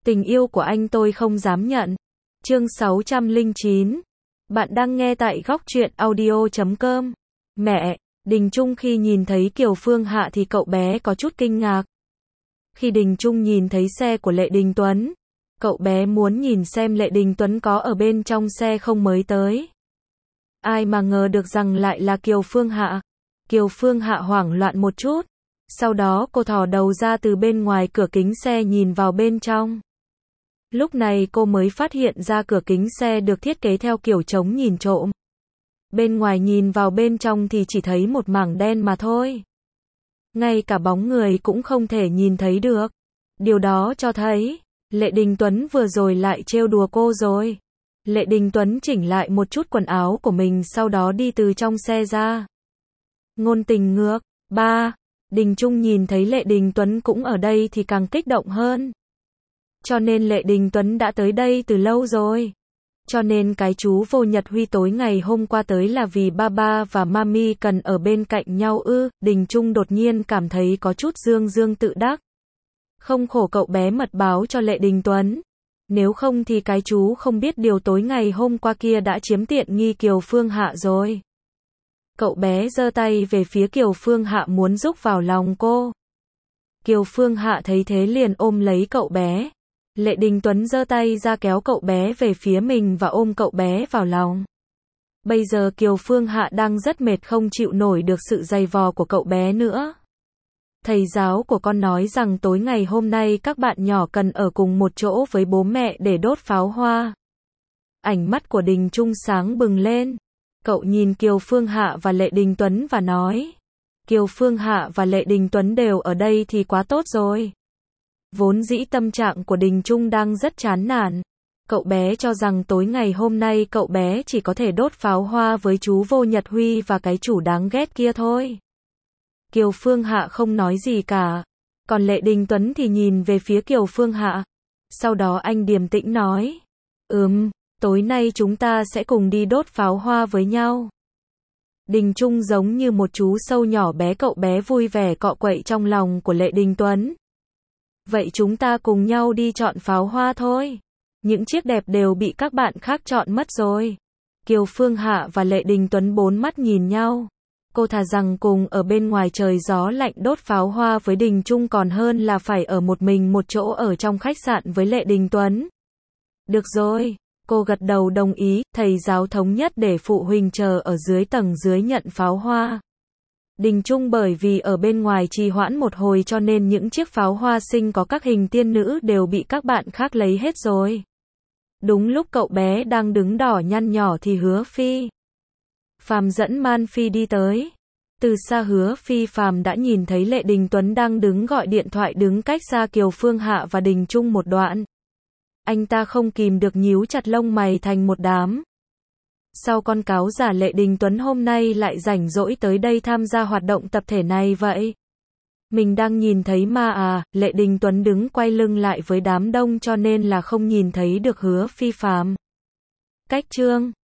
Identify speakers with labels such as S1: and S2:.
S1: Tình yêu của anh tôi không dám nhận. Chương 609. Bạn đang nghe tại góc truyện audio.com. Mẹ, Đình Trung khi nhìn thấy Kiều Phương Hạ thì cậu bé có chút kinh ngạc. Khi Đình Trung nhìn thấy xe của Lệ Đình Tuấn, cậu bé muốn nhìn xem Lệ Đình Tuấn có ở bên trong xe không mới tới. Ai mà ngờ được rằng lại là Kiều Phương Hạ. Kiều Phương Hạ hoảng loạn một chút. Sau đó cô thò đầu ra từ bên ngoài cửa kính xe nhìn vào bên trong. Lúc này cô mới phát hiện ra cửa kính xe được thiết kế theo kiểu chống nhìn trộm. Bên ngoài nhìn vào bên trong thì chỉ thấy một mảng đen mà thôi. Ngay cả bóng người cũng không thể nhìn thấy được. Điều đó cho thấy, Lệ Đình Tuấn vừa rồi lại trêu đùa cô rồi. Lệ Đình Tuấn chỉnh lại một chút quần áo của mình sau đó đi từ trong xe ra. Ngôn tình ngược. 3. Đình Trung nhìn thấy Lệ Đình Tuấn cũng ở đây thì càng kích động hơn. Cho nên Lệ Đình Tuấn đã tới đây từ lâu rồi. Cho nên cái chú Vô Nhật Huy tối ngày hôm qua tới là vì Baba và Mami cần ở bên cạnh nhau ư. Đình Trung đột nhiên cảm thấy có chút dương dương tự đắc. Không khổ cậu bé mật báo cho Lệ Đình Tuấn. Nếu không thì cái chú không biết điều tối ngày hôm qua kia đã chiếm tiện nghi Kiều Phương Hạ rồi. Cậu bé giơ tay về phía Kiều Phương Hạ muốn rúc vào lòng cô. Kiều Phương Hạ thấy thế liền ôm lấy cậu bé. Lệ Đình Tuấn giơ tay ra kéo cậu bé về phía mình và ôm cậu bé vào lòng. Bây giờ Kiều Phương Hạ đang rất mệt không chịu nổi được sự giày vò của cậu bé nữa. Thầy giáo của con nói rằng tối ngày hôm nay các bạn nhỏ cần ở cùng một chỗ với bố mẹ để đốt pháo hoa. Ánh mắt của Đình Trung sáng bừng lên. Cậu nhìn Kiều Phương Hạ và Lệ Đình Tuấn và nói. Kiều Phương Hạ và Lệ Đình Tuấn đều ở đây thì quá tốt rồi. Vốn dĩ tâm trạng của Đình Trung đang rất chán nản. Cậu bé cho rằng tối ngày hôm nay cậu bé chỉ có thể đốt pháo hoa với chú Vô Nhật Huy và cái chủ đáng ghét kia thôi. Kiều Phương Hạ không nói gì cả. Còn Lệ Đình Tuấn thì nhìn về phía Kiều Phương Hạ. Sau đó anh điềm tĩnh nói. Tối nay chúng ta sẽ cùng đi đốt pháo hoa với nhau. Đình Trung giống như một chú sâu nhỏ bé, cậu bé vui vẻ cọ quậy trong lòng của Lệ Đình Tuấn. Vậy chúng ta cùng nhau đi chọn pháo hoa thôi. Những chiếc đẹp đều bị các bạn khác chọn mất rồi. Kiều Phương Hạ và Lệ Đình Tuấn bốn mắt nhìn nhau. Cô thà rằng cùng ở bên ngoài trời gió lạnh đốt pháo hoa với Đình Trung còn hơn là phải ở một mình một chỗ ở trong khách sạn với Lệ Đình Tuấn. Được rồi. Cô gật đầu đồng ý, thầy giáo thống nhất để phụ huynh chờ ở dưới tầng dưới nhận pháo hoa. Đình Trung bởi vì ở bên ngoài trì hoãn một hồi cho nên những chiếc pháo hoa xinh có các hình tiên nữ đều bị các bạn khác lấy hết rồi. Đúng lúc cậu bé đang đứng đỏ nhăn nhỏ thì Hứa Phi Phàm dẫn Man Phi đi tới. Từ xa Hứa Phi Phàm đã nhìn thấy Lệ Đình Tuấn đang đứng gọi điện thoại đứng cách xa Kiều Phương Hạ và Đình Trung một đoạn. Anh ta không kìm được nhíu chặt lông mày thành một đám. Sao con cáo giả Lệ Đình Tuấn hôm nay lại rảnh rỗi tới đây tham gia hoạt động tập thể này vậy? Mình đang nhìn thấy ma à? Lệ Đình Tuấn đứng quay lưng lại với đám đông cho nên là không nhìn thấy được Hứa Phi Phàm. Cách chương